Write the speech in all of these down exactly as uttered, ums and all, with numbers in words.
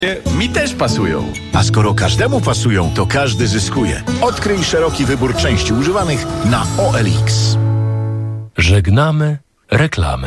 Mi też pasują. A skoro każdemu pasują, to każdy zyskuje. Odkryj szeroki wybór części używanych na O L X. Żegnamy reklamy.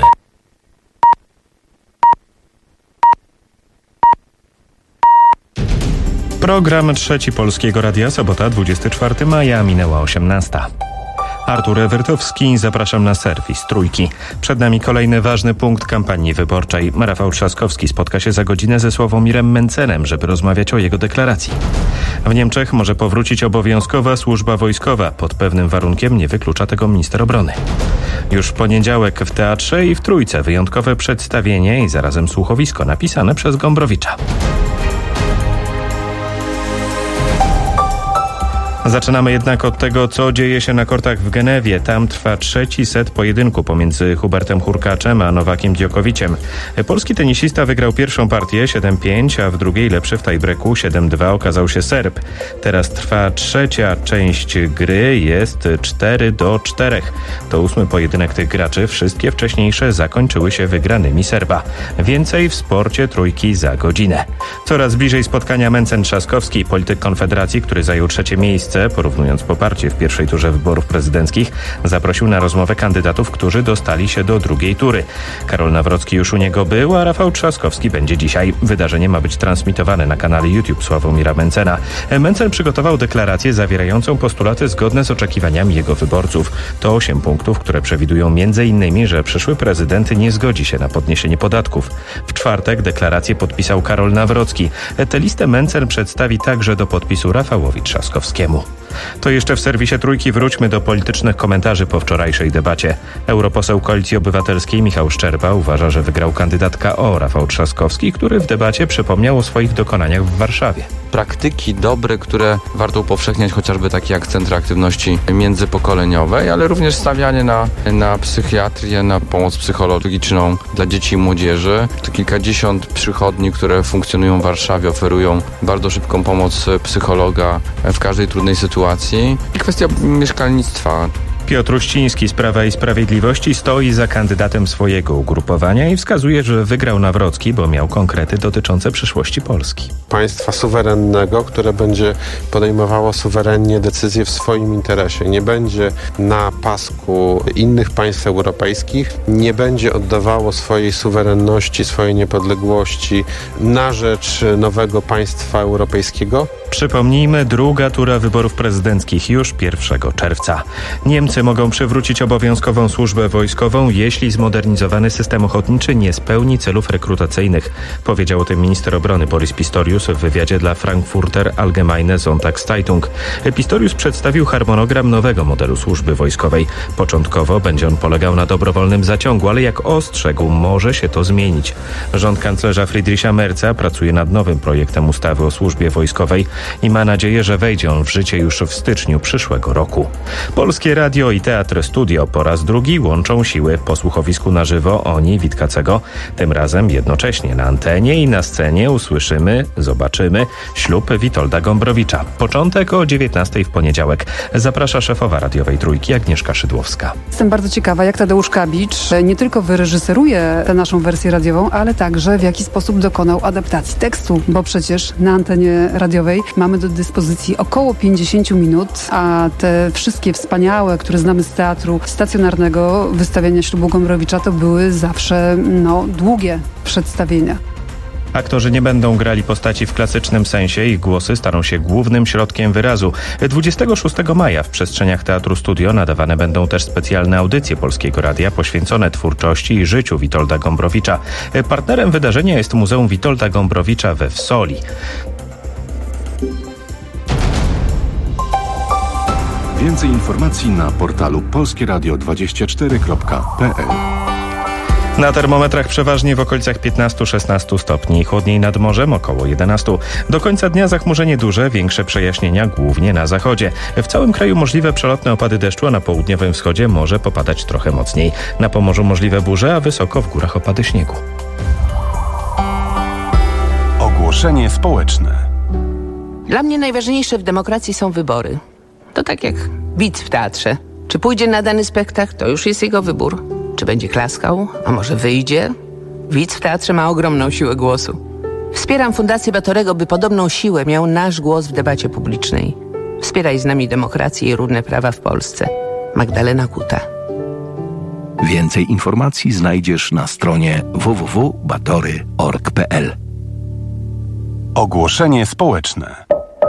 Program Trzeci Polskiego Radia, sobota dwudziestego czwartego maja, minęła osiemnasta. Artur Ewertowski, zapraszam na serwis Trójki. Przed nami kolejny ważny punkt kampanii wyborczej. Rafał Trzaskowski spotka się za godzinę ze Sławomirem Mencenem, żeby rozmawiać o jego deklaracji. W Niemczech może powrócić obowiązkowa służba wojskowa. Pod pewnym warunkiem, nie wyklucza tego minister obrony. Już w poniedziałek w Teatrze i w Trójce wyjątkowe przedstawienie i zarazem słuchowisko napisane przez Gombrowicza. Zaczynamy jednak od tego, co dzieje się na kortach w Genewie. Tam trwa trzeci set pojedynku pomiędzy Hubertem Hurkaczem a Nowakiem Djokoviciem. Polski tenisista wygrał pierwszą partię siedem pięć, a w drugiej lepszy w tiebreaku siedem dwa okazał się Serb. Teraz trwa trzecia część gry, jest cztery do czterech. To ósmy pojedynek tych graczy. Wszystkie wcześniejsze zakończyły się wygranymi Serba. Więcej w sporcie Trójki za godzinę. Coraz bliżej spotkania Mencen-Trzaskowski, polityk Konfederacji, który zajął trzecie miejsce, porównując poparcie w pierwszej turze wyborów prezydenckich, zaprosił na rozmowę kandydatów, którzy dostali się do drugiej tury. Karol Nawrocki już u niego był, a Rafał Trzaskowski będzie dzisiaj. Wydarzenie ma być transmitowane na kanale YouTube Sławomira Mencena. Mencen przygotował deklarację zawierającą postulaty zgodne z oczekiwaniami jego wyborców. To osiem punktów, które przewidują między innymi, że przyszły prezydent nie zgodzi się na podniesienie podatków. W czwartek deklarację podpisał Karol Nawrocki. Tę listę Mencen przedstawi także do podpisu Rafałowi Trzaskowskiemu. To jeszcze w serwisie Trójki wróćmy do politycznych komentarzy po wczorajszej debacie. Europoseł Koalicji Obywatelskiej Michał Szczerba uważa, że wygrał kandydat K O Rafał Trzaskowski, który w debacie przypomniał o swoich dokonaniach w Warszawie. Praktyki dobre, które warto upowszechniać, chociażby takie jak centra aktywności międzypokoleniowej, ale również stawianie na, na psychiatrię, na pomoc psychologiczną dla dzieci i młodzieży. To kilkadziesiąt przychodni, które funkcjonują w Warszawie, oferują bardzo szybką pomoc psychologa w każdej trudnej sytuacji. I kwestia mieszkalnictwa. Piotr Uściński z Prawa i Sprawiedliwości stoi za kandydatem swojego ugrupowania i wskazuje, że wygrał Nawrocki, bo miał konkrety dotyczące przyszłości Polski. Państwa suwerennego, które będzie podejmowało suwerennie decyzje w swoim interesie. Nie będzie na pasku innych państw europejskich, nie będzie oddawało swojej suwerenności, swojej niepodległości na rzecz nowego państwa europejskiego. Przypomnijmy, druga tura wyborów prezydenckich już pierwszego czerwca. Niemcy mogą przywrócić obowiązkową służbę wojskową, jeśli zmodernizowany system ochotniczy nie spełni celów rekrutacyjnych. Powiedział o tym minister obrony Boris Pistorius w wywiadzie dla Frankfurter Allgemeine Sonntagszeitung. Pistorius przedstawił harmonogram nowego modelu służby wojskowej. Początkowo będzie on polegał na dobrowolnym zaciągu, ale jak ostrzegł, może się to zmienić. Rząd kanclerza Friedricha Merza pracuje nad nowym projektem ustawy o służbie wojskowej i ma nadzieję, że wejdzie on w życie już w styczniu przyszłego roku. Polskie Radio i Teatr Studio po raz drugi łączą siły. Po słuchowisku na żywo oni Witkacego. Tym razem jednocześnie na antenie i na scenie usłyszymy, zobaczymy ślub Witolda Gombrowicza. Początek o dziewiętnastej w poniedziałek. Zaprasza szefowa radiowej Trójki Agnieszka Szydłowska. Jestem bardzo ciekawa, jak Tadeusz Kabicz nie tylko wyreżyseruje tę naszą wersję radiową, ale także w jaki sposób dokonał adaptacji tekstu, bo przecież na antenie radiowej mamy do dyspozycji około pięćdziesiąt minut, a te wszystkie wspaniałe, które znamy z teatru stacjonarnego, wystawiania ślubu Gombrowicza, to były zawsze no, długie przedstawienia. Aktorzy nie będą grali postaci w klasycznym sensie. Ich głosy staną się głównym środkiem wyrazu. dwudziestego szóstego maja w przestrzeniach Teatru Studio nadawane będą też specjalne audycje Polskiego Radia poświęcone twórczości i życiu Witolda Gombrowicza. Partnerem wydarzenia jest Muzeum Witolda Gombrowicza we Wsoli. Więcej informacji na portalu polskieradio dwadzieścia cztery kropka p l. Na termometrach przeważnie w okolicach piętnaście szesnaście stopni, chłodniej nad morzem około jedenaście. Do końca dnia zachmurzenie duże, większe przejaśnienia głównie na zachodzie. W całym kraju możliwe przelotne opady deszczu, a na południowym wschodzie może popadać trochę mocniej. Na Pomorzu możliwe burze, a wysoko w górach opady śniegu. Ogłoszenie społeczne. Dla mnie najważniejsze w demokracji są wybory. To tak jak widz w teatrze. Czy pójdzie na dany spektakl, to już jest jego wybór. Czy będzie klaskał, a może wyjdzie? Widz w teatrze ma ogromną siłę głosu. Wspieram Fundację Batorego, by podobną siłę miał nasz głos w debacie publicznej. Wspieraj z nami demokrację i równe prawa w Polsce. Magdalena Kuta. Więcej informacji znajdziesz na stronie w w w kropka batory kropka org kropka p l. Ogłoszenie społeczne.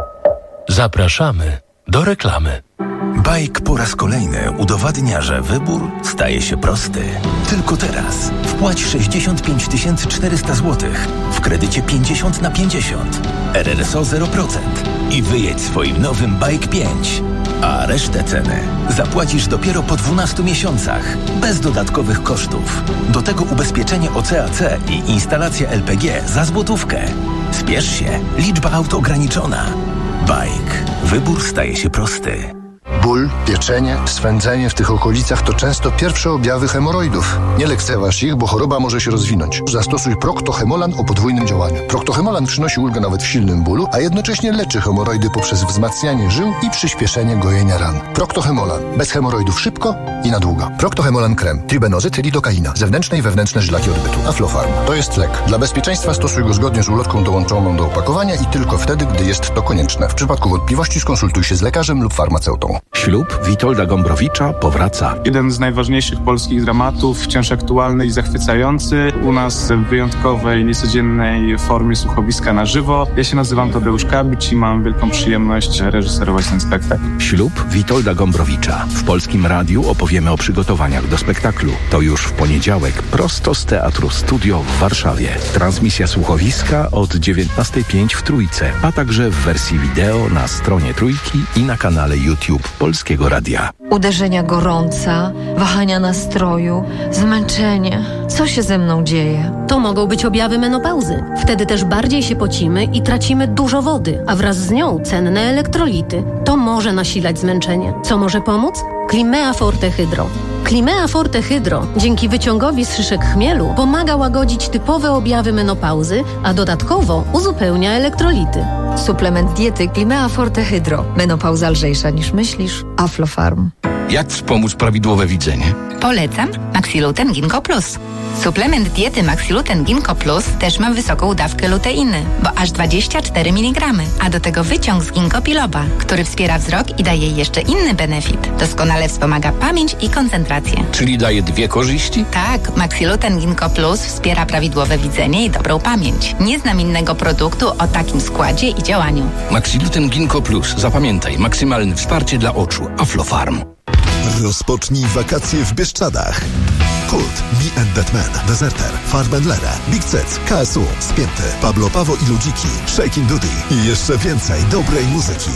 Zapraszamy do reklamy. Bajk po raz kolejny udowadnia, że wybór staje się prosty. Tylko teraz wpłać sześćdziesiąt pięć tysięcy czterysta złotych w kredycie pięćdziesiąt na pięćdziesiąt, R R S O zero procent i wyjedź swoim nowym Bajk pięć. A resztę ceny zapłacisz dopiero po dwunastu miesiącach, bez dodatkowych kosztów. Do tego ubezpieczenie O C A C i instalacja L P G za złotówkę. Spiesz się, liczba aut ograniczona. Bajk. Wybór staje się prosty. Ból, pieczenie, swędzenie w tych okolicach to często pierwsze objawy hemoroidów. Nie lekceważ ich, bo choroba może się rozwinąć. Zastosuj Procto-Hemolan o podwójnym działaniu. Procto-Hemolan przynosi ulgę nawet w silnym bólu, a jednocześnie leczy hemoroidy poprzez wzmacnianie żył i przyspieszenie gojenia ran. Procto-Hemolan. Bez hemoroidów szybko i na długo. Procto-Hemolan krem. Tribenozyt, lidokaina. Zewnętrzne i wewnętrzne żylaki odbytu. Aflofarm. To jest lek. Dla bezpieczeństwa stosuj go zgodnie z ulotką dołączoną do opakowania i tylko wtedy, gdy jest to konieczne. W przypadku wątpliwości skonsultuj się z lekarzem lub farmaceutą. Ślub Witolda Gombrowicza powraca. Jeden z najważniejszych polskich dramatów, wciąż aktualny i zachwycający. U nas w wyjątkowej, niecodziennej formie słuchowiska na żywo. Ja się nazywam Tadeusz Kabicz i mam wielką przyjemność reżyserować ten spektakl. Ślub Witolda Gombrowicza. W Polskim Radiu opowiemy o przygotowaniach do spektaklu. To już w poniedziałek prosto z Teatru Studio w Warszawie. Transmisja słuchowiska od dziewiętnastej pięć w Trójce, a także w wersji wideo na stronie Trójki i na kanale YouTube Polskiego Radia. Uderzenia gorąca, wahania nastroju, zmęczenie. Co się ze mną dzieje? To mogą być objawy menopauzy. Wtedy też bardziej się pocimy i tracimy dużo wody, a wraz z nią cenne elektrolity. To może nasilać zmęczenie. Co może pomóc? Climea Forte Hydro. Climea Forte Hydro dzięki wyciągowi z szyszek chmielu pomaga łagodzić typowe objawy menopauzy, a dodatkowo uzupełnia elektrolity. Suplement diety Climea Forte Hydro. Menopauza lżejsza niż myślisz. Aflofarm. Jak wspomóc prawidłowe widzenie? Polecam Maxiluten Ginkgo Plus. Suplement diety Maxiluten Ginkgo Plus też ma wysoką dawkę luteiny, bo aż dwadzieścia cztery miligramy, a do tego wyciąg z ginkgo biloba, który wspiera wzrok i daje jeszcze inny benefit. Doskonale wspomaga pamięć i koncentrację. Czyli daje dwie korzyści? Tak, Maxiluten Ginkgo Plus wspiera prawidłowe widzenie i dobrą pamięć. Nie znam innego produktu o takim składzie i działaniu. Maxiluten Ginkgo Plus. Zapamiętaj, maksymalne wsparcie dla oczu. Aflofarm. Rozpocznij wakacje w Bieszczadach. Kult, Me and That Man, Deserter, Farbenlere, Big Cec, K S U, Spięty, Pablo Pawo i Ludziki, Shakin' Dudy i jeszcze więcej dobrej muzyki.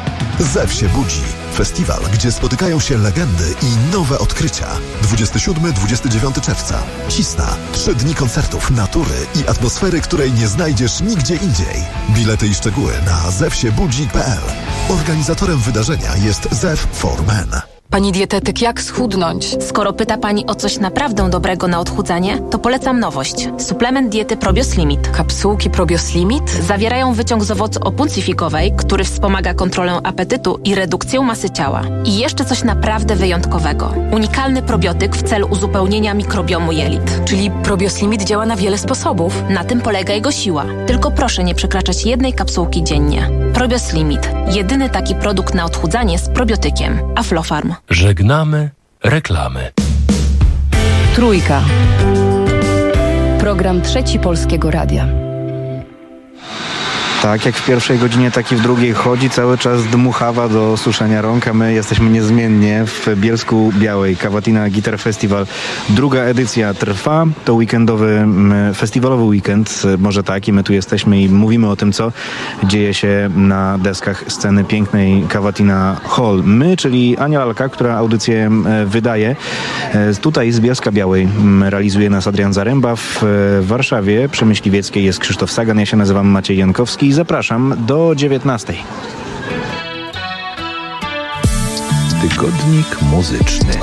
Zew się budzi. Festiwal, gdzie spotykają się legendy i nowe odkrycia. dwudziestego siódmego do dwudziestego dziewiątego czerwca. Cisna. Trzy dni koncertów, natury i atmosfery, której nie znajdziesz nigdzie indziej. Bilety i szczegóły na zew się budzi kropka p l. Organizatorem wydarzenia jest Zew for Men. Pani dietetyk, jak schudnąć? Skoro pyta Pani o coś naprawdę dobrego na odchudzanie, to polecam nowość. Suplement diety Probios Limit. Kapsułki Probios Limit? Zawierają wyciąg z owocu opuncifikowej, który wspomaga kontrolę apetytu i redukcję masy ciała. I jeszcze coś naprawdę wyjątkowego. Unikalny probiotyk w celu uzupełnienia mikrobiomu jelit. Czyli Probios Limit działa na wiele sposobów. Na tym polega jego siła. Tylko proszę nie przekraczać jednej kapsułki dziennie. Probios Limit. Jedyny taki produkt na odchudzanie z probiotykiem. Aflofarm. Żegnamy reklamy. Trójka. Program Trzeci Polskiego Radia. Tak, jak w pierwszej godzinie, tak i w drugiej chodzi cały czas dmuchawa do suszenia rąk, a my jesteśmy niezmiennie w Bielsku Białej. Cavatina Guitar Festival. Druga edycja trwa. To weekendowy, festiwalowy weekend, może tak, i my tu jesteśmy i mówimy o tym, co dzieje się na deskach sceny pięknej Cavatina Hall. My, czyli Ania Alka, która audycję wydaje. Tutaj z Bielska Białej realizuje nas Adrian Zaręba. W Warszawie przy Myśliwieckiej jest Krzysztof Sagan. Ja się nazywam Maciej Jankowski. Zapraszam do dziewiętnastej. Tygodnik muzyczny.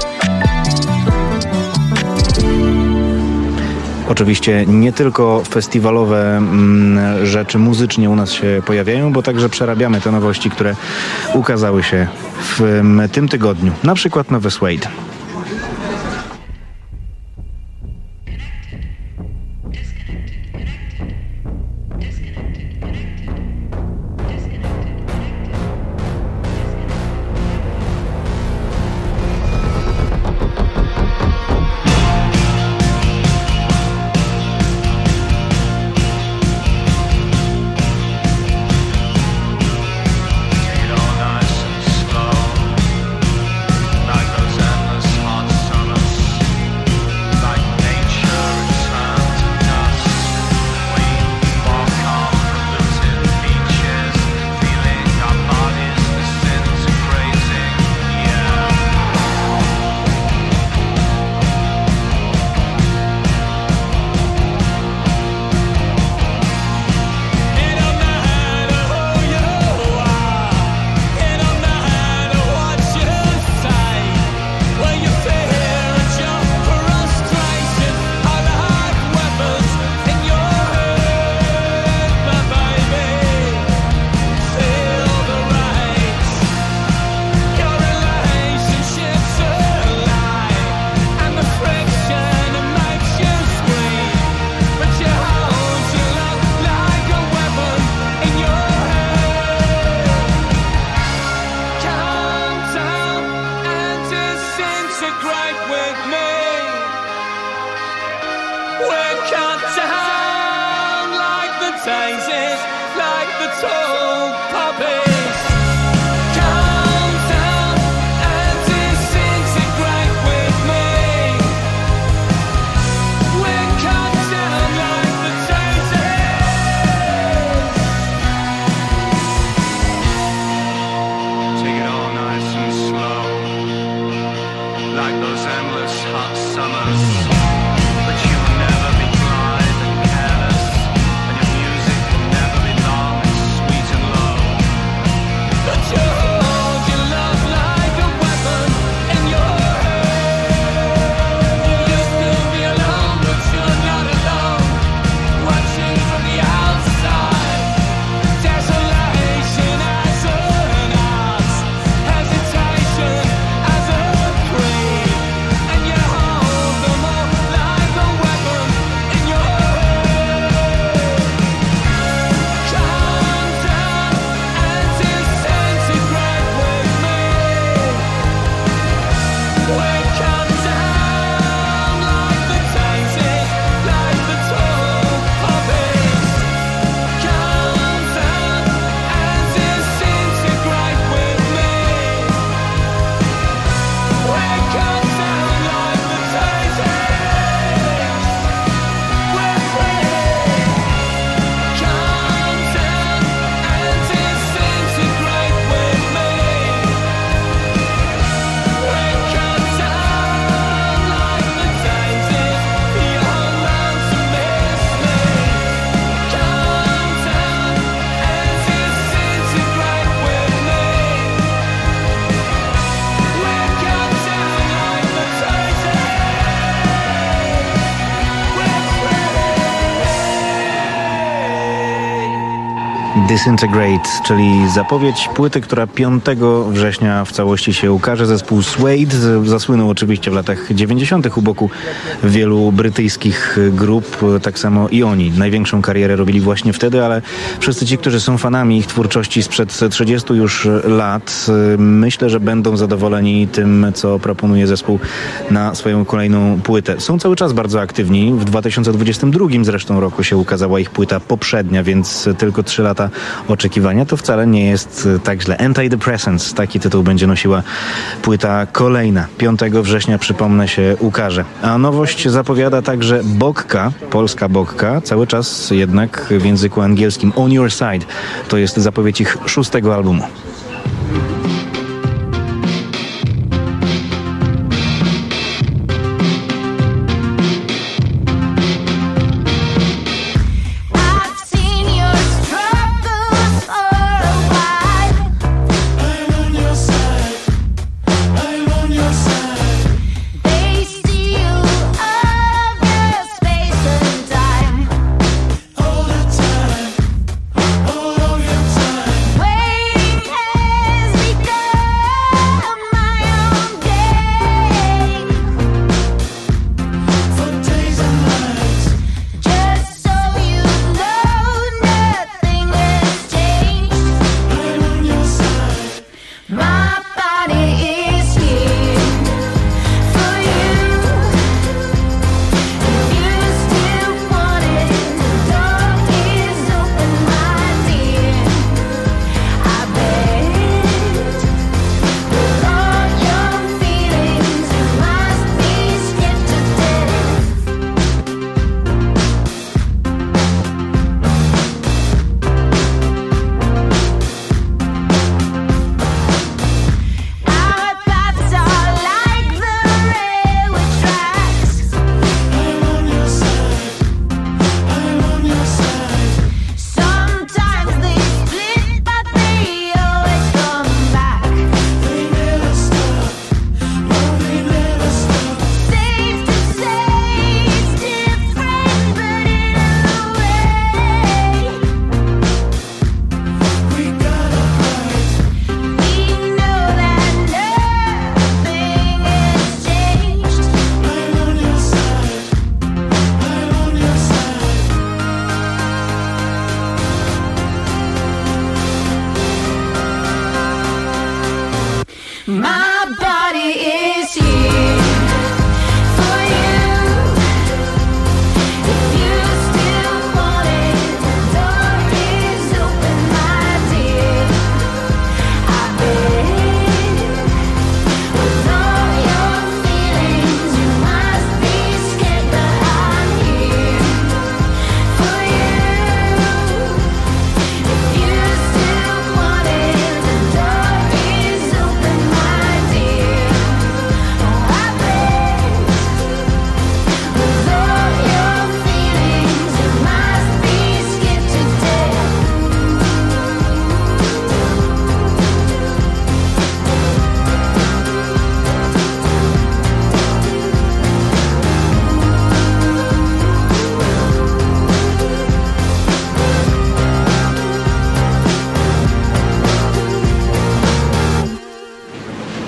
Oczywiście nie tylko festiwalowe mm, rzeczy muzycznie u nas się pojawiają, bo także przerabiamy te nowości, które ukazały się w m, tym tygodniu. Na przykład nowy Suede. Disintegrate, czyli zapowiedź płyty, która piątego września w całości się ukaże. Zespół Suede zasłynął oczywiście w latach dziewięćdziesiątych u boku wielu brytyjskich grup, tak samo i oni. Największą karierę robili właśnie wtedy, ale wszyscy ci, którzy są fanami ich twórczości sprzed trzydziestu już lat, myślę, że będą zadowoleni tym, co proponuje zespół na swoją kolejną płytę. Są cały czas bardzo aktywni. W dwa tysiące dwudziestym drugim zresztą roku się ukazała ich płyta poprzednia, więc tylko trzy lata oczekiwania to wcale nie jest tak źle. Antidepressants, taki tytuł będzie nosiła płyta kolejna. piątego września, przypomnę, się ukaże. A nowość zapowiada także Bokka, polska Bokka, cały czas jednak w języku angielskim. On Your Side to jest zapowiedź ich szóstego albumu.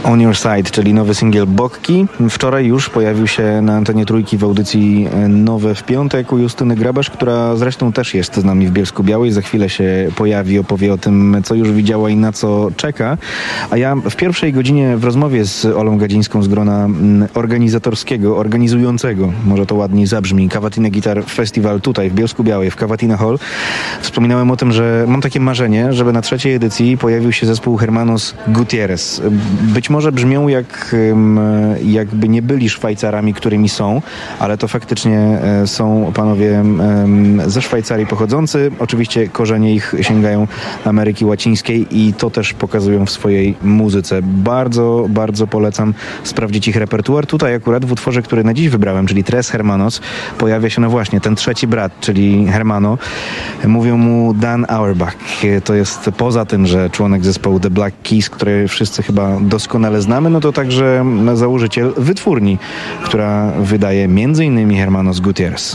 On Your Side, czyli nowy singiel Bokki. Wczoraj już pojawił się na antenie Trójki w audycji Nowe w piątek u Justyny Grabasz, która zresztą też jest z nami w Bielsku-Białej. Za chwilę się pojawi, opowie o tym, co już widziała i na co czeka. A ja w pierwszej godzinie w rozmowie z Olą Gadzińską z grona organizatorskiego, organizującego, może to ładniej zabrzmi, Cavatina Guitar Festival tutaj w Bielsku-Białej, w Cavatina Hall, wspominałem o tym, że mam takie marzenie, żeby na trzeciej edycji pojawił się zespół Hermanos Gutierrez. Być może brzmią jak jakby nie byli Szwajcarami, którymi są, ale to faktycznie są panowie ze Szwajcarii pochodzący. Oczywiście korzenie ich sięgają Ameryki Łacińskiej i to też pokazują w swojej muzyce. Bardzo, bardzo polecam sprawdzić ich repertuar. Tutaj akurat w utworze, który na dziś wybrałem, czyli Tres Hermanos, pojawia się no właśnie ten trzeci brat, czyli Hermano. Mówią mu Dan Auerbach. To jest poza tym, że członek zespołu The Black Keys, który wszyscy chyba doskonale znamy, no to także założyciel wytwórni, która wydaje między innymi Hermanos Gutierrez.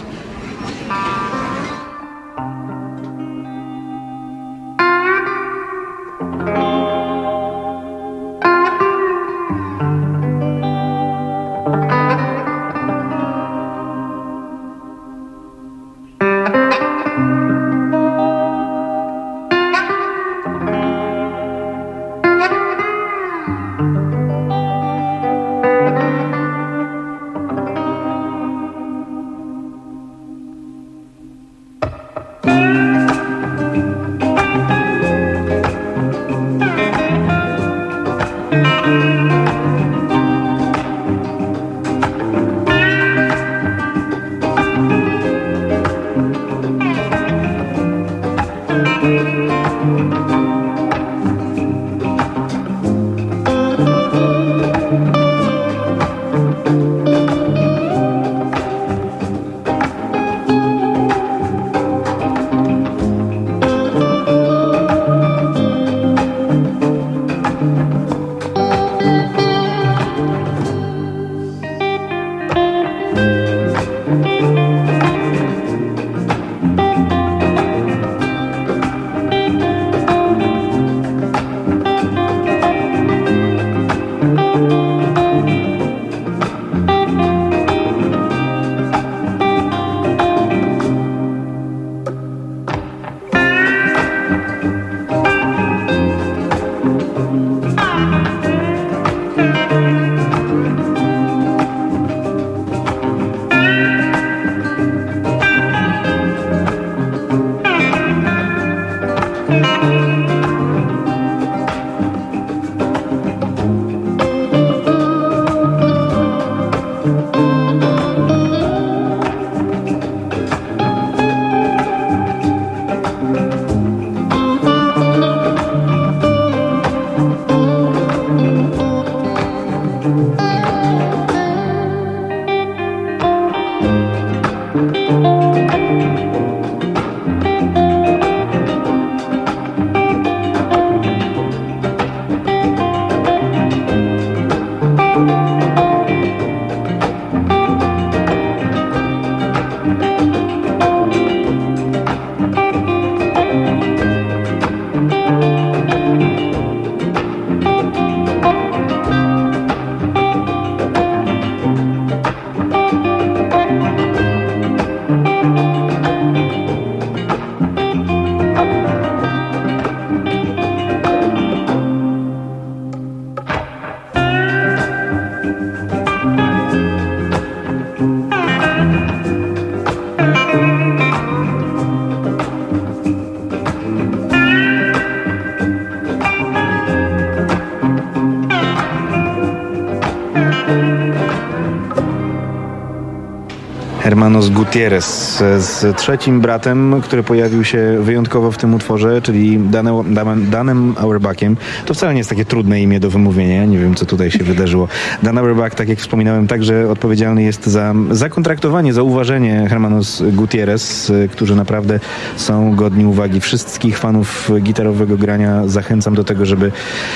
Hermanos Gutierrez z trzecim bratem, który pojawił się wyjątkowo w tym utworze, czyli Danem, Danem Auerbachem. To wcale nie jest takie trudne imię do wymówienia, nie wiem, co tutaj się wydarzyło. Dan Auerbach, tak jak wspominałem, także odpowiedzialny jest za zakontraktowanie, za uważenie Hermanos Gutierrez, którzy naprawdę są godni uwagi wszystkich fanów gitarowego grania. Zachęcam do tego, żeby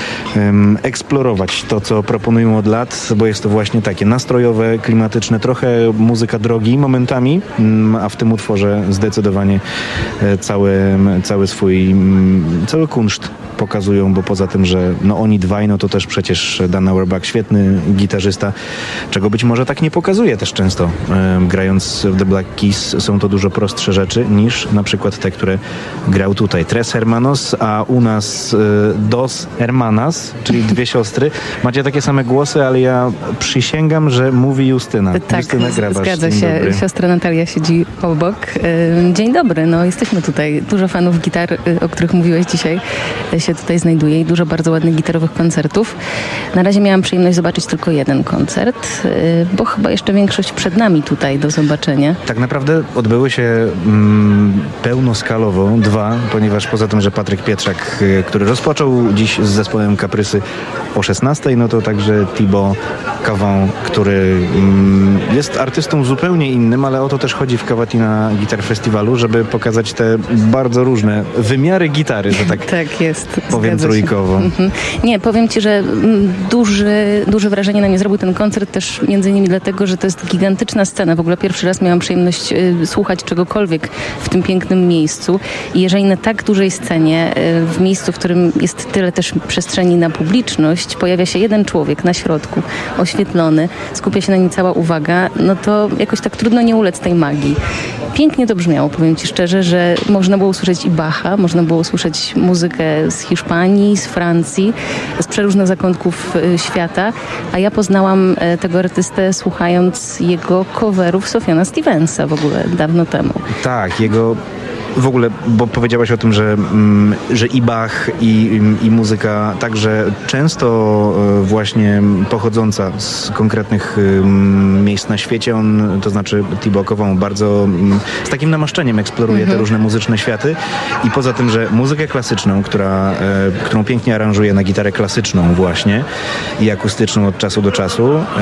um, eksplorować to, co proponują od lat, bo jest to właśnie takie nastrojowe, klimatyczne, trochę muzyka drogi, momentami, a w tym utworze zdecydowanie cały, cały swój, cały kunszt pokazują, bo poza tym, że no oni dwaj, no to też przecież Dan Auerbach, świetny gitarzysta, czego być może tak nie pokazuje też często. E, grając w The Black Keys są to dużo prostsze rzeczy niż na przykład te, które grał tutaj. Tres Hermanos, a u nas e, Dos Hermanas, czyli dwie siostry. Macie takie same głosy, ale ja przysięgam, że mówi Justyna. Tak, Justyna Grabasz. Zgadza Dzień się. dobry. Siostra Natalia siedzi obok. E, dzień dobry, no jesteśmy tutaj. Dużo fanów gitar, o których mówiłeś dzisiaj, się tutaj znajduje i dużo bardzo ładnych gitarowych koncertów. Na razie miałam przyjemność zobaczyć tylko jeden koncert, bo chyba jeszcze większość przed nami tutaj do zobaczenia. Tak naprawdę odbyły się mm, pełnoskalowo dwa, ponieważ poza tym, że Patryk Pietrzak, który rozpoczął dziś z zespołem Kaprysy o szesnastej, no to także Thibaut Cavant, który mm, jest artystą zupełnie innym, ale o to też chodzi w Cavatina Guitar Festiwalu, żeby pokazać te bardzo różne wymiary gitary, że tak, tak jest. powiem trójkowo. Mhm. Nie, powiem Ci, że duży, duże wrażenie na mnie zrobił ten koncert też między innymi dlatego, że to jest gigantyczna scena. W ogóle pierwszy raz miałam przyjemność y, słuchać czegokolwiek w tym pięknym miejscu i jeżeli na tak dużej scenie, y, w miejscu, w którym jest tyle też przestrzeni na publiczność, pojawia się jeden człowiek na środku, oświetlony, skupia się na nim cała uwaga, no to jakoś tak trudno nie ulec tej magii. Pięknie to brzmiało, powiem Ci szczerze, że można było usłyszeć i Bacha, można było usłyszeć muzykę z Hiszpanii, z Francji, z przeróżnych zakątków świata, a ja poznałam tego artystę słuchając jego coverów Sufjana Stevensa w ogóle dawno temu. Tak, jego w ogóle, bo powiedziałaś o tym, że, mm, że i Bach, i, i muzyka także często właśnie pochodząca z konkretnych mm, miejsc na świecie, on, to znaczy Thibaut Cavant bardzo mm, z takim namaszczeniem eksploruje mhm. te różne muzyczne światy i poza tym, że muzykę klasyczną, która, e, którą pięknie aranżuje na gitarę klasyczną właśnie i akustyczną od czasu do czasu, e,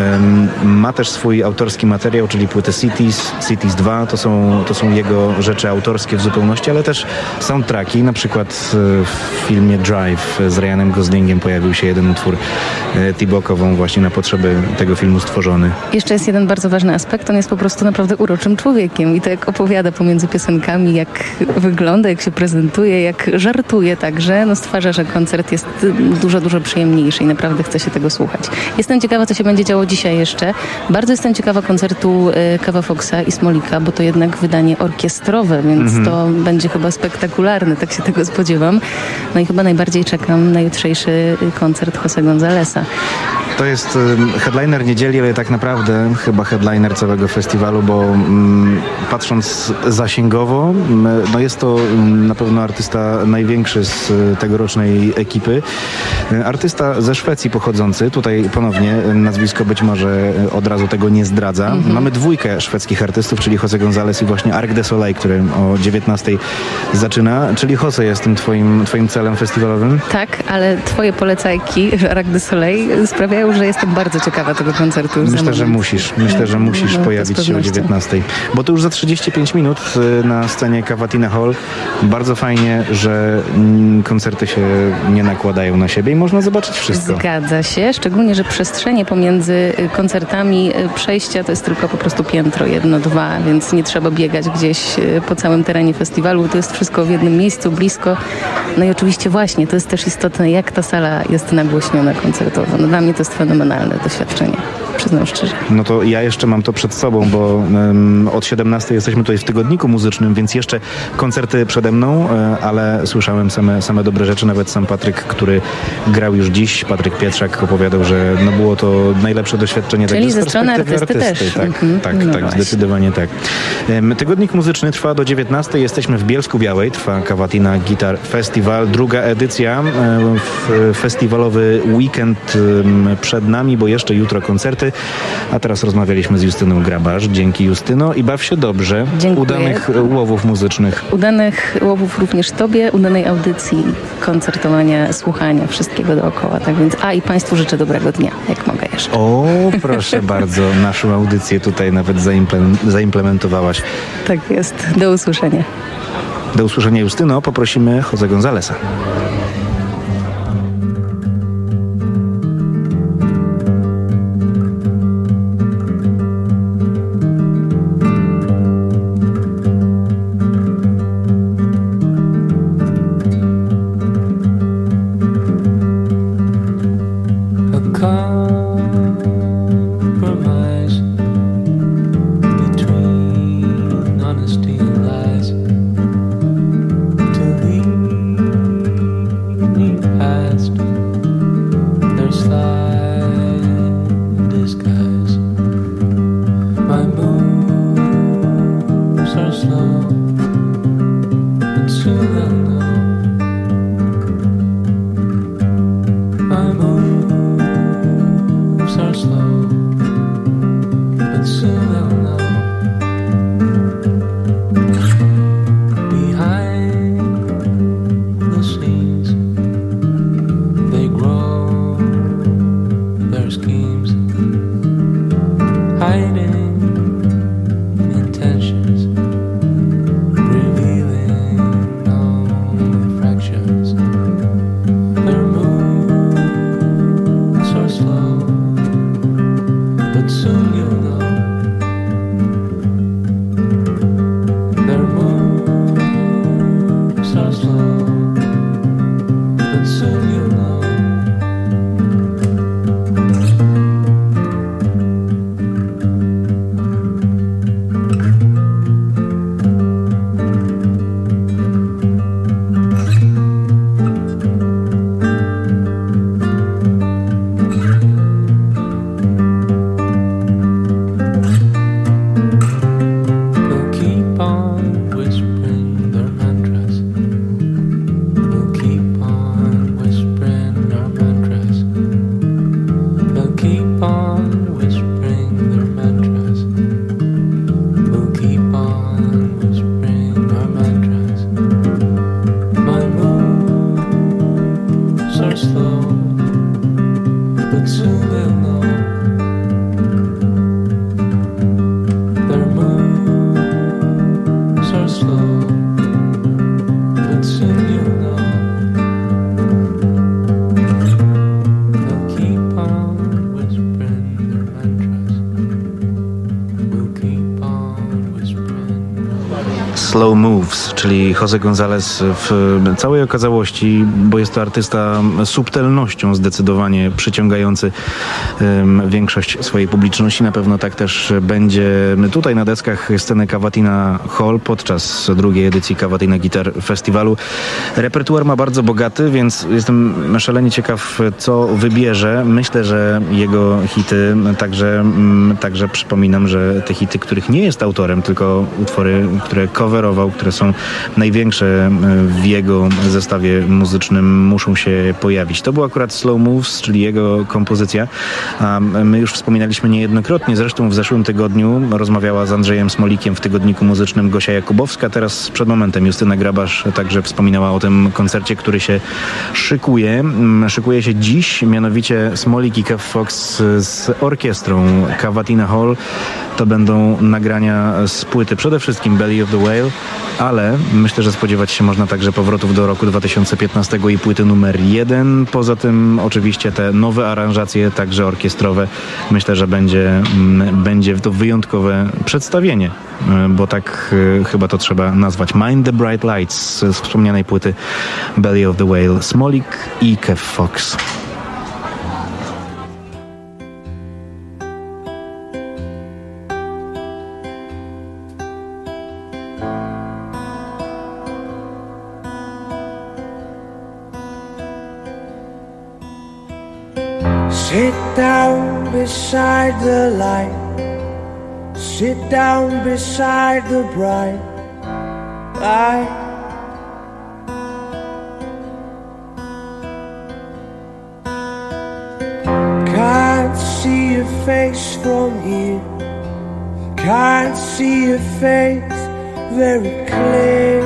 ma też swój autorski materiał, czyli płytę Cities, Cities dwa, to są, to są jego rzeczy autorskie w zupełności, ale też soundtracki, na przykład w filmie Drive z Ryanem Goslingiem pojawił się jeden utwór Thibaut Cavant właśnie na potrzeby tego filmu stworzony. Jeszcze jest jeden bardzo ważny aspekt, on jest po prostu naprawdę uroczym człowiekiem i to jak opowiada pomiędzy piosenkami, jak wygląda, jak się prezentuje, jak żartuje także, no stwarza, że koncert jest dużo, dużo przyjemniejszy i naprawdę chce się tego słuchać. Jestem ciekawa, co się będzie działo dzisiaj jeszcze. Bardzo jestem ciekawa koncertu Cava Foxa i Smolika, bo to jednak wydanie orkiestrowe, więc mm-hmm. to będzie chyba spektakularny, tak się tego spodziewam. No i chyba najbardziej czekam na jutrzejszy koncert José Gonzáleza. To jest headliner niedzieli, ale tak naprawdę chyba headliner całego festiwalu, bo mm, patrząc zasięgowo, no jest to na pewno artysta największy z tegorocznej ekipy. Artysta ze Szwecji pochodzący, tutaj ponownie nazwisko być może od razu tego nie zdradza. Mm-hmm. Mamy dwójkę szwedzkich artystów, czyli José González i właśnie Arc de Soleil, który o dziewiętnastej zaczyna. Czyli José jest tym twoim, twoim celem festiwalowym? Tak, ale twoje polecajki, Arc de Soleil, sprawiają, że jestem bardzo ciekawa tego koncertu. Myślę, że musisz. Myślę, że musisz no, pojawić się o dziewiętnastej. Bo to już za trzydzieści pięć minut na scenie Cavatina Hall. Bardzo fajnie, że koncerty się nie nakładają na siebie i można zobaczyć wszystko. Zgadza się. Szczególnie, że przestrzenie pomiędzy koncertami, przejścia to jest tylko po prostu piętro, jedno, dwa, więc nie trzeba biegać gdzieś po całym terenie festiwalu. To jest wszystko w jednym miejscu, blisko. No i oczywiście właśnie, to jest też istotne, jak ta sala jest nagłośniona koncertowo. No dla mnie to jest fenomenalne doświadczenie. Przyznam szczerze. No to ja jeszcze mam to przed sobą, bo um, od siedemnastej jesteśmy tutaj w tygodniku muzycznym, więc jeszcze koncerty przede mną, e, ale słyszałem same, same dobre rzeczy, nawet sam Patryk, który grał już dziś, Patryk Pietrzak opowiadał, że no było to najlepsze doświadczenie. Czyli ze strony artysty, artysty też. Tak, mhm. tak, no tak, właśnie. Zdecydowanie tak. Um, tygodnik muzyczny trwa do dziewiętnastej, jesteśmy w Bielsku Białej, trwa Cavatina Guitar Festival, druga edycja, um, festiwalowy weekend um, przed nami, bo jeszcze jutro koncerty. A teraz rozmawialiśmy z Justyną Grabasz. Dzięki, Justyno, i baw się dobrze. Dziękuję. Udanych łowów muzycznych. Udanych łowów również Tobie, udanej audycji, koncertowania, słuchania, wszystkiego dookoła. Tak więc, a i Państwu życzę dobrego dnia, jak mogę jeszcze. O, proszę bardzo, naszą audycję tutaj nawet zaimplementowałaś. Tak jest. Do usłyszenia. Do usłyszenia, Justyno. Poprosimy José Gonzáleza. Slow Moves, czyli Jose González w całej okazałości, bo jest to artysta subtelnością zdecydowanie przyciągający um, większość swojej publiczności. Na pewno tak też będzie tutaj na deskach sceny Cavatina Hall podczas drugiej edycji Cavatina Guitar Festiwalu. Repertuar ma bardzo bogaty, więc jestem szalenie ciekaw, co wybierze. Myślę, że jego hity, także, także przypominam, że te hity, których nie jest autorem, tylko utwory, które coverował, które są największe w jego zestawie muzycznym, muszą się pojawić. To był akurat Slow Moves, czyli jego kompozycja. A my już wspominaliśmy niejednokrotnie, zresztą w zeszłym tygodniu rozmawiała z Andrzejem Smolikiem w tygodniku muzycznym Gosia Jakubowska. Teraz przed momentem Justyna Grabasz także wspominała o tym koncercie, który się szykuje. Szykuje się dziś, mianowicie Smolik i Kev Fox z orkiestrą Cavatina Hall. To będą nagrania z płyty przede wszystkim Belly of the Whale, ale myślę, że spodziewać się można także powrotów do roku dwa tysiące piętnastego i płyty numer jeden. Poza tym oczywiście te nowe aranżacje, także orkiestrowe. Myślę, że będzie, będzie to wyjątkowe przedstawienie, bo tak chyba to trzeba nazwać. Mind the Bright Lights z wspomnianej płyty Belly of the Whale, Smolik i Kev Fox. Sit down beside the light, sit down beside the bright light. Can't see your face from here, can't see your face very clear.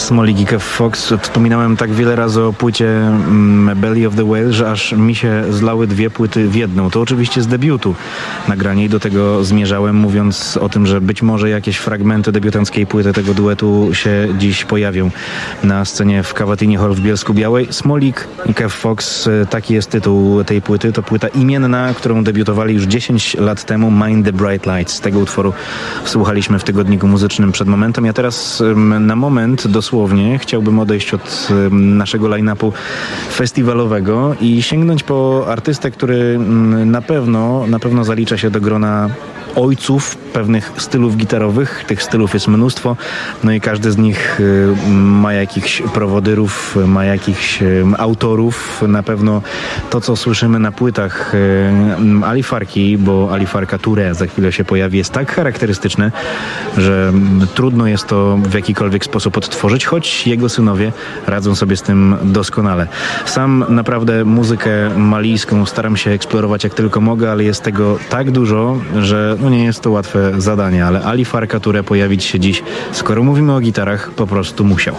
Smolik i Kev Fox. Wspominałem tak wiele razy o płycie mm, Belly of the Whale, że aż mi się zlały dwie płyty w jedną. To oczywiście z debiutu nagranie i do tego zmierzałem, mówiąc o tym, że być może jakieś fragmenty debiutanckiej płyty tego duetu się dziś pojawią na scenie w Cavatina Hall w Bielsku-Białej. Smolik i Kev Fox, taki jest tytuł tej płyty. To płyta imienna, którą debiutowali już dziesięć lat temu. Mind the Bright Lights. Tego utworu słuchaliśmy w tygodniku muzycznym przed momentem. Ja teraz na moment dosłownie chciałbym odejść od naszego line-upu festiwalowego i sięgnąć po artystę, który na pewno, na pewno zalicza się do grona ojców pewnych stylów gitarowych. Tych stylów jest mnóstwo, no i każdy z nich ma jakichś prowodyrów, ma jakichś autorów. Na pewno to, co słyszymy na płytach Ali Farki, bo Ali Farka Touré za chwilę się pojawi, jest tak charakterystyczne, że trudno jest to w jakikolwiek sposób odtworzyć, choć jego synowie radzą sobie z tym doskonale. Sam naprawdę muzykę malijską staram się eksplorować jak tylko mogę, ale jest tego tak dużo, że no nie jest to łatwe zadanie, ale Ali Farka Touré pojawić się dziś, skoro mówimy o gitarach, po prostu musiał.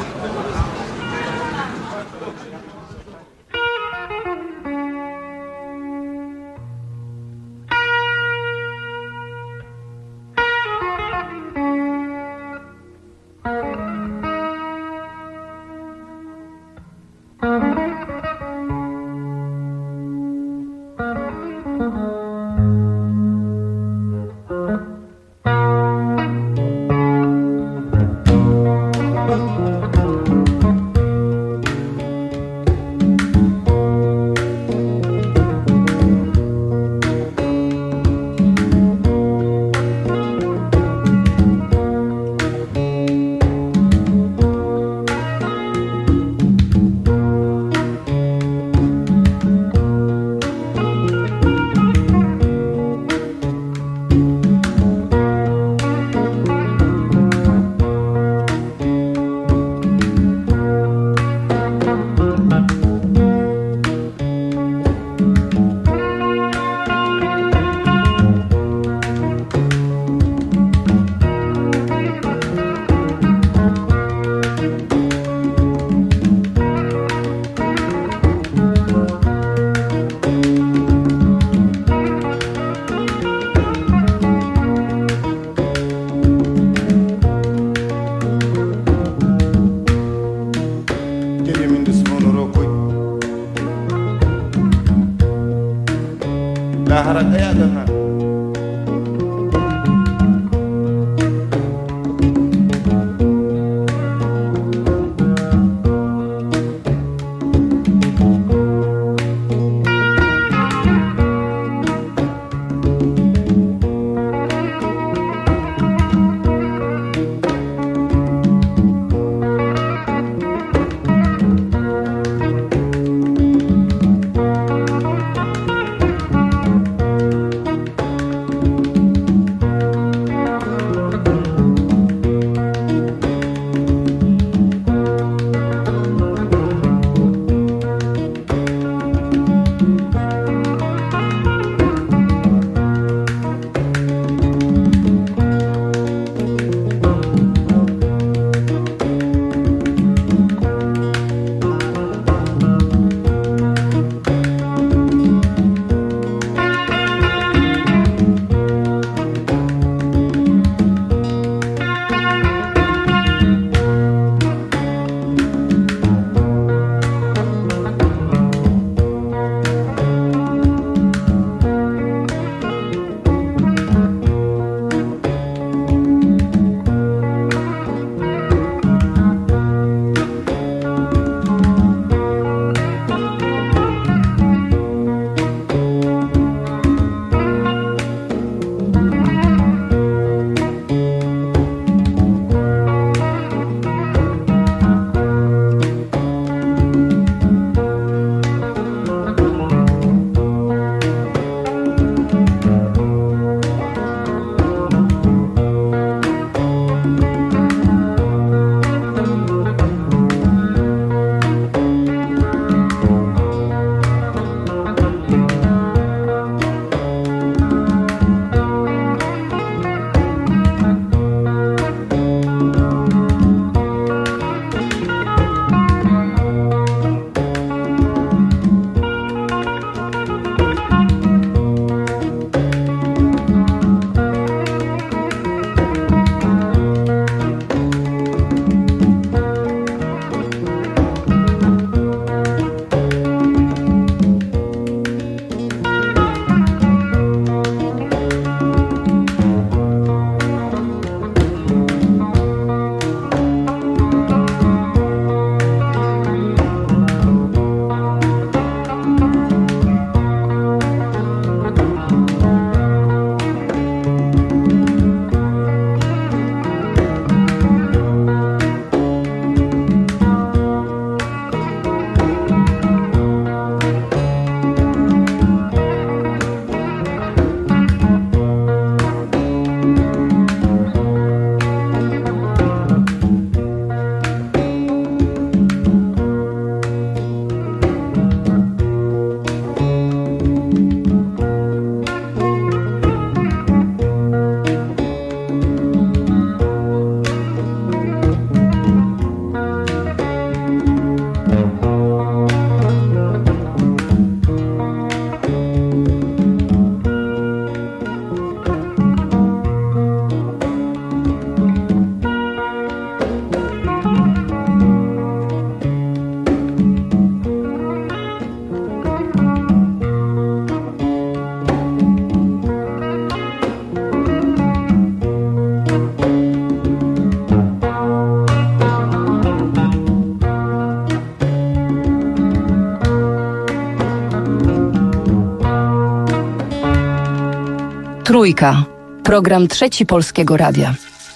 Trójka. Program Trzeci Polskiego Radia.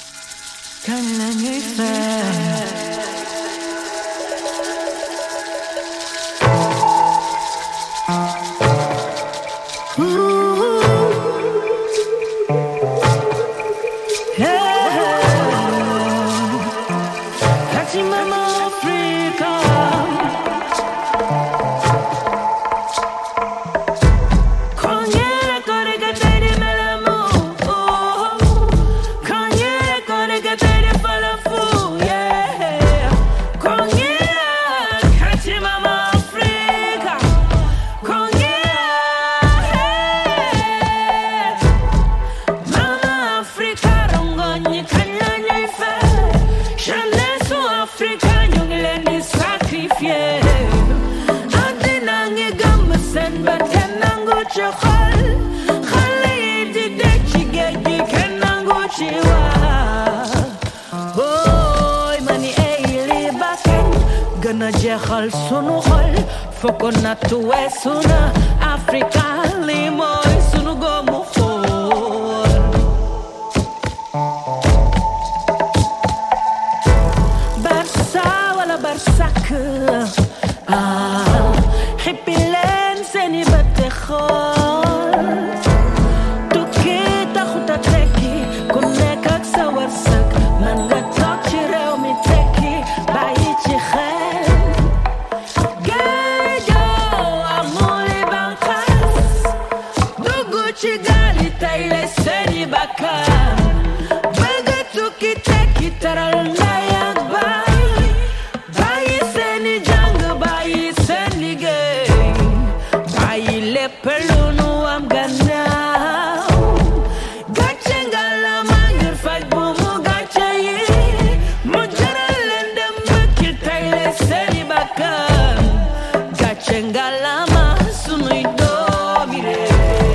jeexal sunu xol fokk nattu weesu na Afrika li mooy sunu goomu xool Barça wala Barsak ah xippi leen seeni bët xool tukki taxut a tekki ku nekk ak sa wërsëg man nga toog ci réew mi tekki bàyyi ci xel ci gaali tay le seeni bakkan bëgg tukki tekki taral ndey ak baay bàyyi seeni jàng bàyyi seen liggéey bàyyi lépp lu nu am gannaaw gàcce ngalama ngir faj bu mu gàcce yi mu jaral leen dem bëkki tay le seeni bakkan gàcce ngalama sunuy doomi réew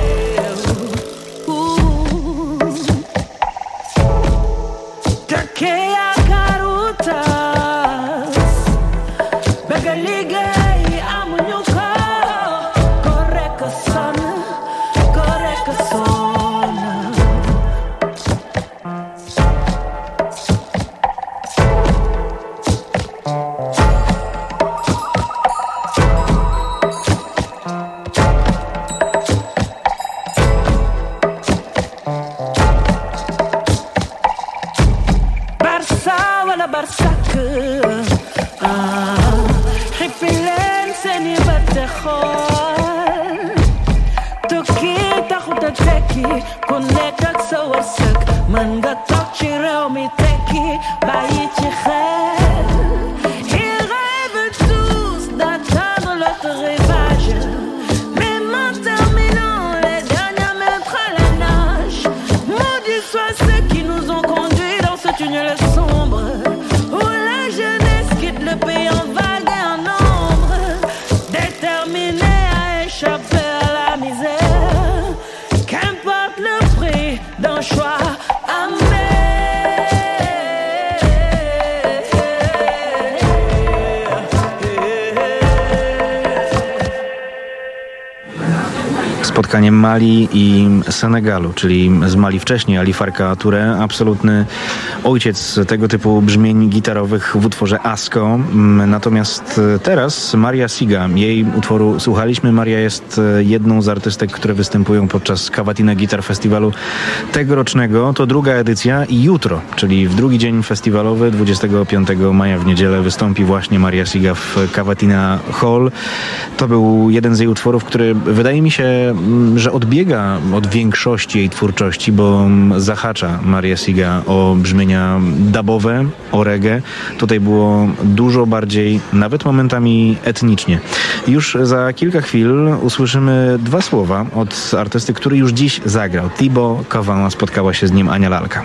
Spotkanie Mali i Senegalu, czyli z Mali wcześniej Ali Farka Touré, absolutny ojciec tego typu brzmień gitarowych w utworze Asko. Natomiast teraz Maria Siga, jej utworu słuchaliśmy. Maria jest jedną z artystek, które występują podczas Cavatina Guitar Festiwalu tegorocznego. To druga edycja i jutro, czyli w drugi dzień festiwalowy, dwudziestego piątego maja w niedzielę wystąpi właśnie Maria Siga w Cavatina Hall. To był jeden z jej utworów, który wydaje mi się, że odbiega od większości jej twórczości, bo zahacza Maria Siga o brzmienia dubowe, o reggae. Tutaj było dużo bardziej, nawet momentami etnicznie. Już za kilka chwil usłyszymy dwa słowa od artysty, który już dziś zagrał. Thibaut Cowan, spotkała się z nim Ania Lalka.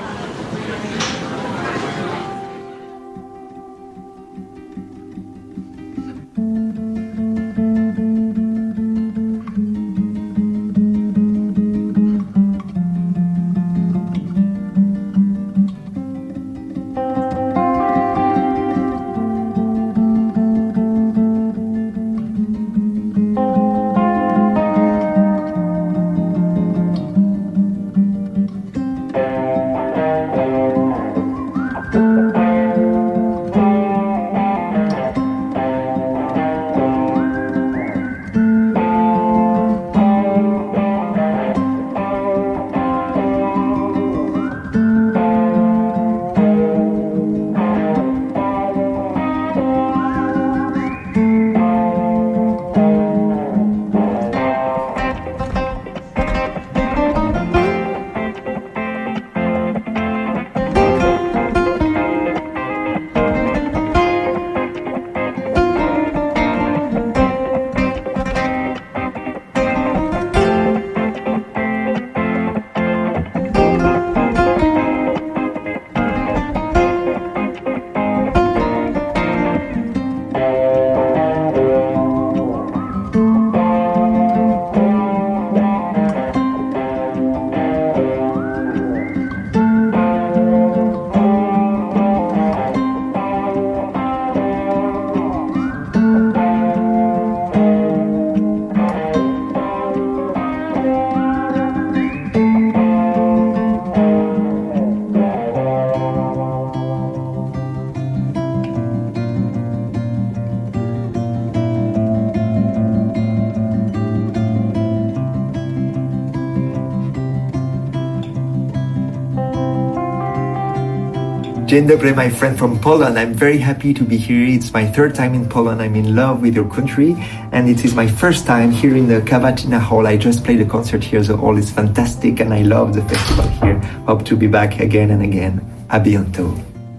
Dzień dobry, my friend from Poland. I'm very happy to be here. It's my third time in Poland. I'm in love with your country, and it is my first time here in the Cavatina Hall. I just played a concert here. The hall is fantastic, and I love the festival here. Hope to be back again and again. A bientôt.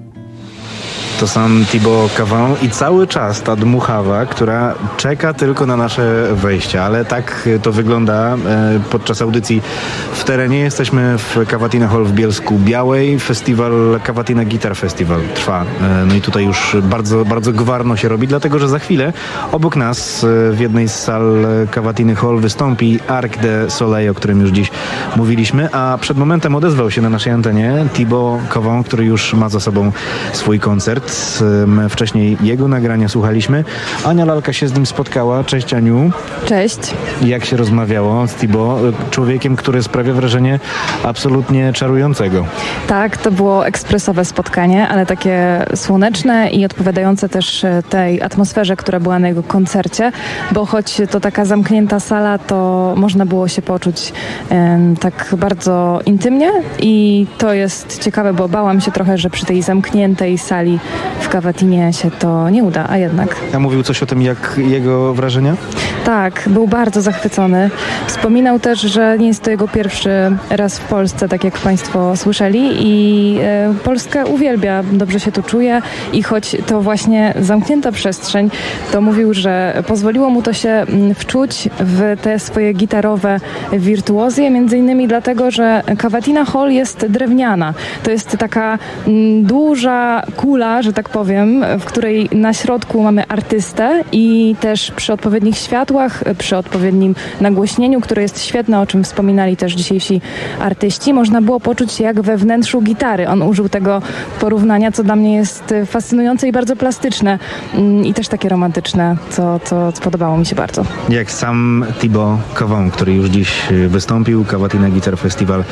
To sam Thibaut Cavant i cały czas ta dmuchawa, która czeka tylko na nasze wejście, ale tak to wygląda podczas audycji w terenie. Jesteśmy w Cavatina Hall w Bielsku Białej. Festiwal Cavatina Guitar Festival trwa. No i tutaj już bardzo, bardzo gwarno się robi, dlatego że za chwilę obok nas w jednej z sal Cavatiny Hall wystąpi Arc de Soleil, o którym już dziś mówiliśmy, a przed momentem odezwał się na naszej antenie Thibaut Cavant, który już ma za sobą swój koncert. My wcześniej jego nagrania słuchaliśmy. Ania Lalka się z nim spotkała. Cześć, Aniu. Cześć. Jak się rozmawiało z Thibaut, człowiekiem, który sprawia wrażenie absolutnie czarującego? Tak, to było ekspresowe spotkanie, ale takie słoneczne i odpowiadające też tej atmosferze, która była na jego koncercie, bo choć to taka zamknięta sala, to można było się poczuć um, tak bardzo intymnie i to jest ciekawe, bo bałam się trochę, że przy tej zamkniętej sali w Cavatinie się to nie uda, a jednak. A mówił coś o tym, jak jego wrażenia? Tak, był bardzo zachwycony. Wspominał też, że nie jest to jego pierwszy raz w Polsce, tak jak Państwo słyszeli, i e, Polskę uwielbia, dobrze się tu czuje i choć to właśnie zamknięta przestrzeń, to mówił, że pozwoliło mu to się wczuć w te swoje gitarowe wirtuozje, między innymi dlatego, że Cavatina Hall jest drewniana. To jest taka m, duża kula, że tak powiem, w której na środku mamy artystę i też przy odpowiednich światłach, przy odpowiednim nagłośnieniu, które jest świetne, o czym wspominali też dzisiejsi artyści, można było poczuć się jak we wnętrzu gitary. On użył tego porównania, co dla mnie jest fascynujące i bardzo plastyczne i też takie romantyczne, co, co podobało mi się bardzo. Jak sam Thibaut Cavant, który już dziś wystąpił, Cavatina Guitar Festival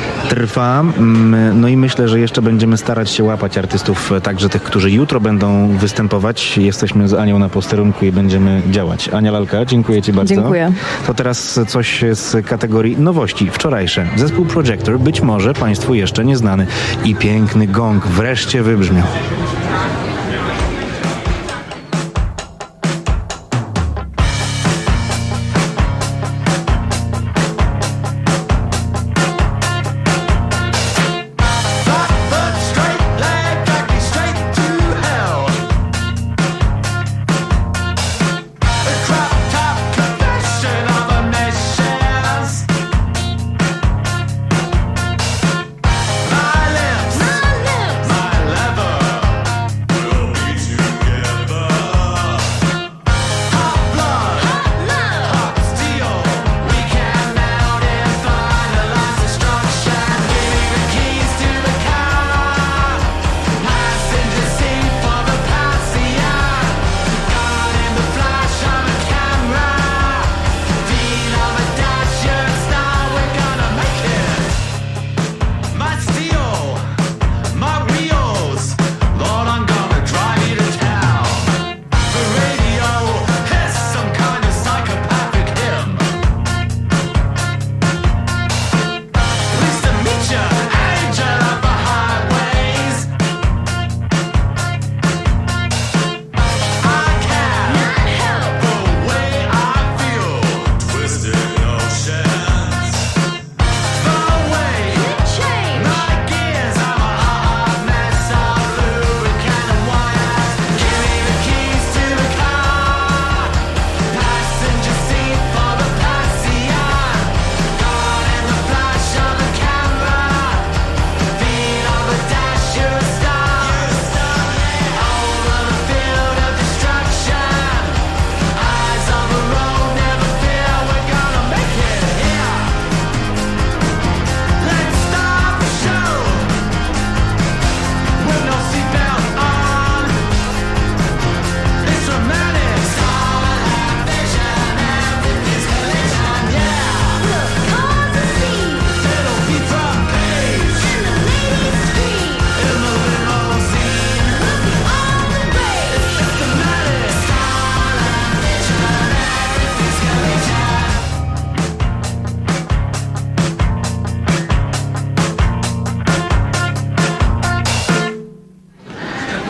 trwa, no i myślę, że jeszcze będziemy starać się łapać artystów, także tych, którzy jutro będą występować. Jesteśmy z Anią na posterunku i będziemy działać. Ania Lalka, dziękuję Ci bardzo. Dziękuję. To teraz coś z kategorii nowości. Wczorajsze. Zespół Projector, być może Państwu jeszcze nieznany. I piękny gong wreszcie wybrzmiał.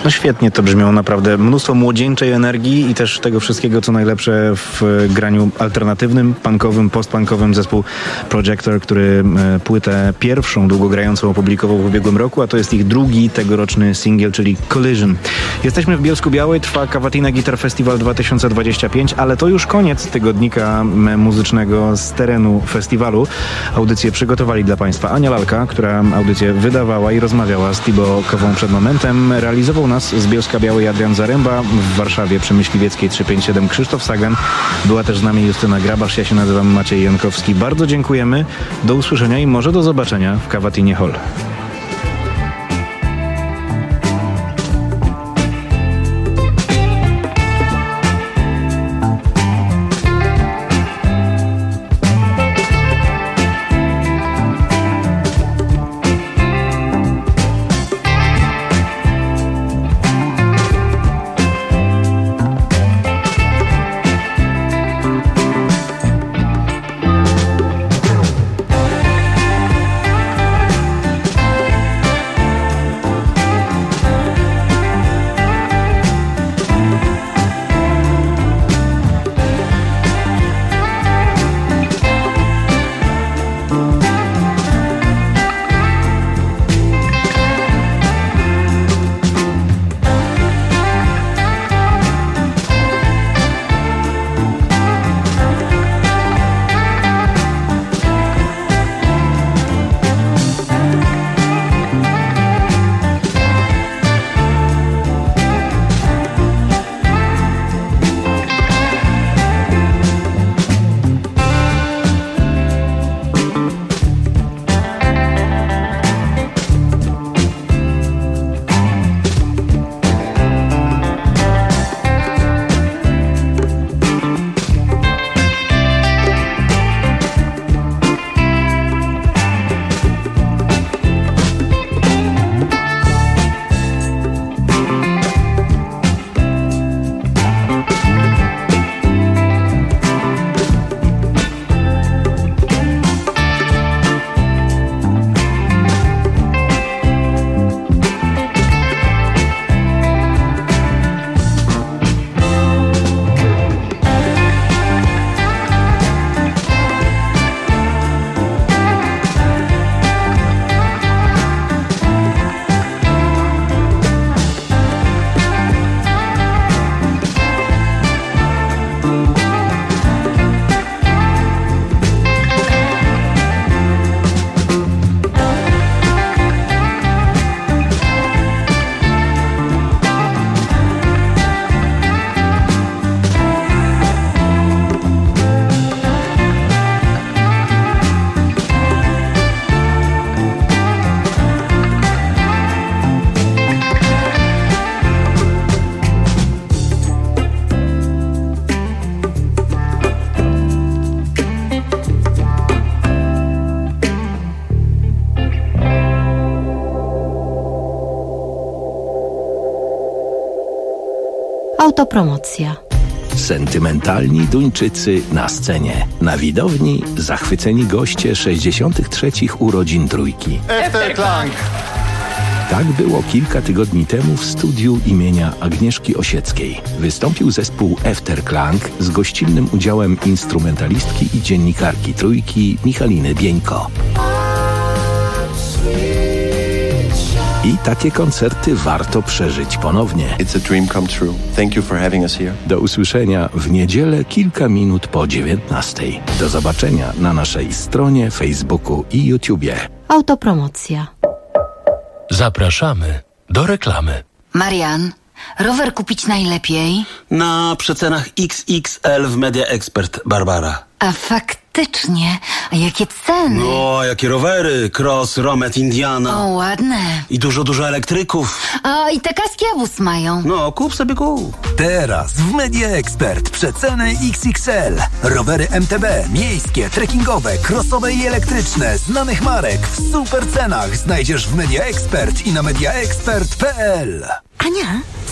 No świetnie to brzmiało, naprawdę. Mnóstwo młodzieńczej energii i też tego wszystkiego, co najlepsze w graniu alternatywnym, punkowym, postpunkowym. Zespół Projector, który płytę pierwszą długogrającą opublikował w ubiegłym roku, a to jest ich drugi tegoroczny singiel, czyli Collision. Jesteśmy w Bielsku-Białej, trwa Cavatina Guitar Festival dwa tysiące dwadzieścia pięć, ale to już koniec tygodnika muzycznego z terenu festiwalu. Audycję przygotowali dla Państwa Ania Lalka, która audycję wydawała i rozmawiała z Thibaut Kową przed momentem. Realizował nas z Bielska-Białej Adrian Zaręba, w Warszawie przy Myśliwieckiej trzysta pięćdziesiąt siedem Krzysztof Sagan. Była też z nami Justyna Grabasz, ja się nazywam Maciej Jankowski. Bardzo dziękujemy, do usłyszenia i może do zobaczenia w Cavatinie Hall. Autopromocja. Sentymentalni Duńczycy na scenie. Na widowni zachwyceni goście sześćdziesiątych trzecich urodzin Trójki. Efterklang! Tak było kilka tygodni temu w studiu imienia Agnieszki Osieckiej. Wystąpił zespół Efterklang z gościnnym udziałem instrumentalistki i dziennikarki Trójki Michaliny Bieńko. I takie koncerty warto przeżyć ponownie. It's a dream come true. Thank you for having us here. Do usłyszenia w niedzielę kilka minut po dziewiętnastej. Do zobaczenia na naszej stronie, Facebooku i YouTubie. Autopromocja. Zapraszamy do reklamy. Marian, rower kupić najlepiej? Na przecenach X X L w Media Expert, Barbara. A faktycznie, a jakie ceny? No, jakie rowery, Cross, Romet, Indiana. O, ładne. I dużo, dużo elektryków. A i te kaski Abus mają. No, kup sobie kup. Teraz w Media Expert przeceny X X L. Rowery M T B, miejskie, trekkingowe, crossowe i elektryczne, znanych marek w super cenach znajdziesz w Media Expert i na mediaexpert kropka p l. Ania,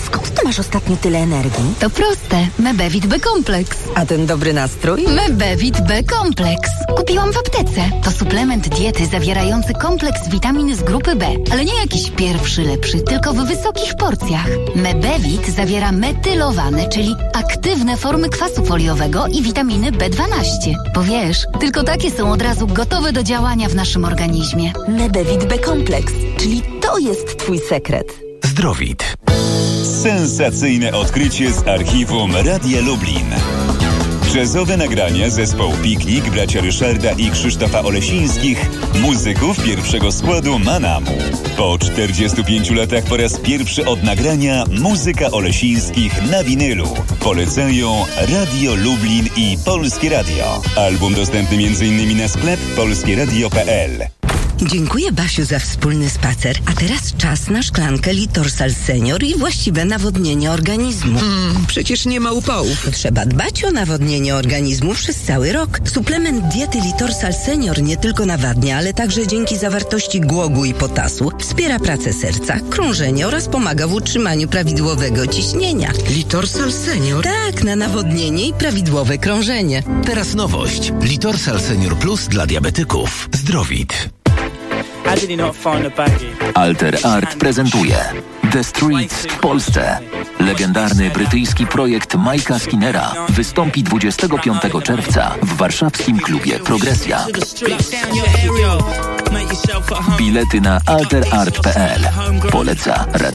skąd ty masz ostatnio tyle energii? To proste. Mebevit B-kompleks. A ten dobry nastrój? Mebevit B-kompleks. Kupiłam w aptece. To suplement diety zawierający kompleks witamin z grupy B. Ale nie jakiś pierwszy lepszy, tylko w wysokich porcjach. Mebevit zawiera metylowane, czyli aktywne formy kwasu foliowego i witaminy B dwanaście. Bo wiesz, tylko takie są od razu gotowe do działania w naszym organizmie. Mebevit B-kompleks, czyli to jest twój sekret. Zdrowit. Sensacyjne odkrycie z archiwum Radia Lublin. Jazzowe nagrania zespołu Piknik, bracia Ryszarda i Krzysztofa Olesińskich, muzyków pierwszego składu Manamu. Po czterdziestu pięciu latach po raz pierwszy od nagrania muzyka Olesińskich na winylu. Polecają Radio Lublin i Polskie Radio. Album dostępny między innymi na sklep polskieradio kropka p l. Dziękuję, Basiu, za wspólny spacer. A teraz czas na szklankę Litorsal Senior i właściwe nawodnienie organizmu. Mm, przecież nie ma upałów. Trzeba dbać o nawodnienie organizmu przez cały rok. Suplement diety Litorsal Senior nie tylko nawadnia, ale także dzięki zawartości głogu i potasu wspiera pracę serca, krążenie oraz pomaga w utrzymaniu prawidłowego ciśnienia. Litorsal Senior? Tak, na nawodnienie i prawidłowe krążenie. Teraz nowość. Litorsal Senior Plus dla diabetyków. Zdrowit. Alter Art prezentuje The Streets w Polsce. Legendarny brytyjski projekt Mike'a Skinnera wystąpi dwudziestego piątego czerwca w warszawskim klubie Progresja. Bilety na alter art kropka p l. Poleca Radio